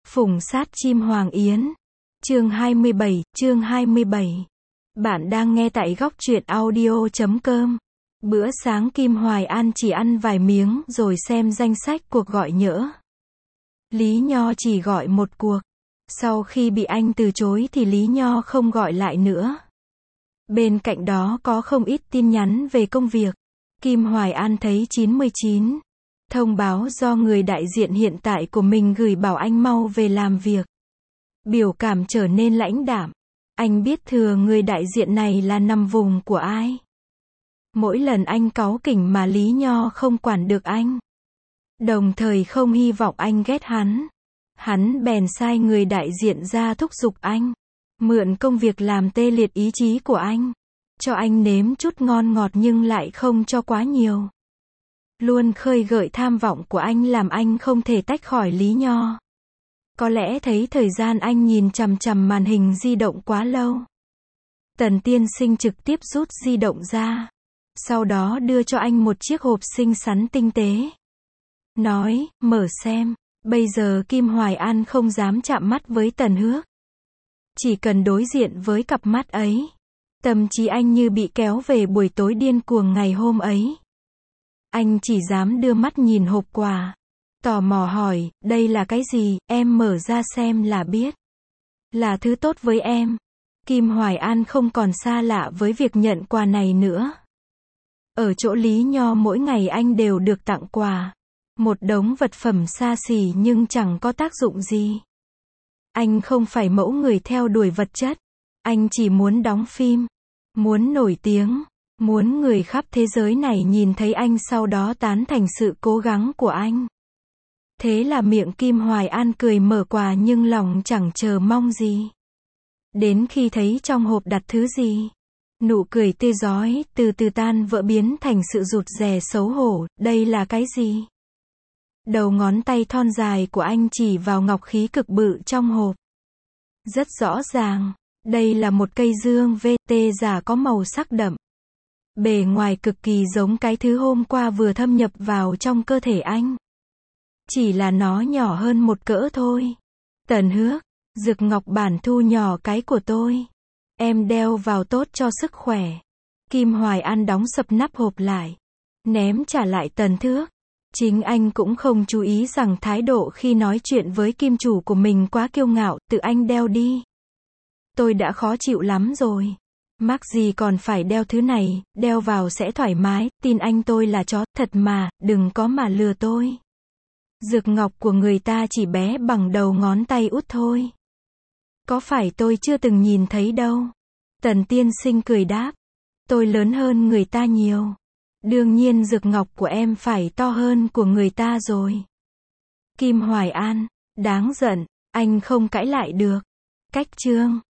Phùng sát chim Hoàng Yến. Chương 27. Bạn đang nghe tại góc truyện audio.com. Bữa sáng Kim Hoài An chỉ ăn vài miếng rồi xem danh sách cuộc gọi nhỡ. Lý Nho chỉ gọi một cuộc. Sau khi bị anh từ chối thì Lý Nho không gọi lại nữa. Bên cạnh đó có không ít tin nhắn về công việc. Kim Hoài An thấy 99. Thông báo do người đại diện hiện tại của mình gửi bảo anh mau về làm việc. Biểu cảm trở nên lãnh đạm. Anh biết thừa người đại diện này là nằm vùng của ai. Mỗi lần anh cáu kỉnh mà Lý Nho không quản được anh. Đồng thời không hy vọng anh ghét hắn. Hắn bèn sai người đại diện ra thúc giục anh. Mượn công việc làm tê liệt ý chí của anh. Cho anh nếm chút ngon ngọt nhưng lại không cho quá nhiều. Luôn khơi gợi tham vọng của anh làm anh không thể tách khỏi Lý Nho. Có lẽ thấy thời gian anh nhìn chằm chằm màn hình di động quá lâu. Tần tiên sinh trực tiếp rút di động ra. Sau đó đưa cho anh một chiếc hộp xinh xắn tinh tế. Nói, mở xem. Bây giờ Kim Hoài An không dám chạm mắt với Tần Hước. Chỉ cần đối diện với cặp mắt ấy. Tâm trí anh như bị kéo về buổi tối điên cuồng ngày hôm ấy. Anh chỉ dám đưa mắt nhìn hộp quà. Tò mò hỏi, đây là cái gì, em mở ra xem là biết. Là thứ tốt với em. Kim Hoài An không còn xa lạ với việc nhận quà này nữa. Ở chỗ Lý Nho mỗi ngày anh đều được tặng quà. Một đống vật phẩm xa xỉ nhưng chẳng có tác dụng gì. Anh không phải mẫu người theo đuổi vật chất. Anh chỉ muốn đóng phim. Muốn nổi tiếng. Muốn người khắp thế giới này nhìn thấy anh sau đó tán thành sự cố gắng của anh. Thế là miệng Kim Hoài An cười mở quà nhưng lòng chẳng chờ mong gì. Đến khi thấy trong hộp đặt thứ gì. Nụ cười tươi rói từ từ tan vỡ biến thành sự rụt rè xấu hổ. Đây là cái gì? Đầu ngón tay thon dài của anh chỉ vào ngọc khí cực bự trong hộp. Rất rõ ràng. Đây là một cây dương VT giả có màu sắc đậm. Bề ngoài cực kỳ giống cái thứ hôm qua vừa thâm nhập vào trong cơ thể anh. Chỉ là nó nhỏ hơn một cỡ thôi. Tần Hước, Dực Ngọc Bản thu nhỏ cái của tôi. Em đeo vào tốt cho sức khỏe. Kim Hoài An đóng sập nắp hộp lại. Ném trả lại Tần Hước. Chính anh cũng không chú ý rằng thái độ khi nói chuyện với kim chủ của mình quá kiêu ngạo, tự anh đeo đi. Tôi đã khó chịu lắm rồi. Mắc gì còn phải đeo thứ này, đeo vào sẽ thoải mái, tin anh tôi là chó, thật mà, đừng có mà lừa tôi. Dược ngọc của người ta chỉ bé bằng đầu ngón tay út thôi. Có phải tôi chưa từng nhìn thấy đâu. Tần tiên sinh cười đáp. Tôi lớn hơn người ta nhiều. Đương nhiên dược ngọc của em phải to hơn của người ta rồi. Kim Hoài An, đáng giận, anh không cãi lại được. Cách chương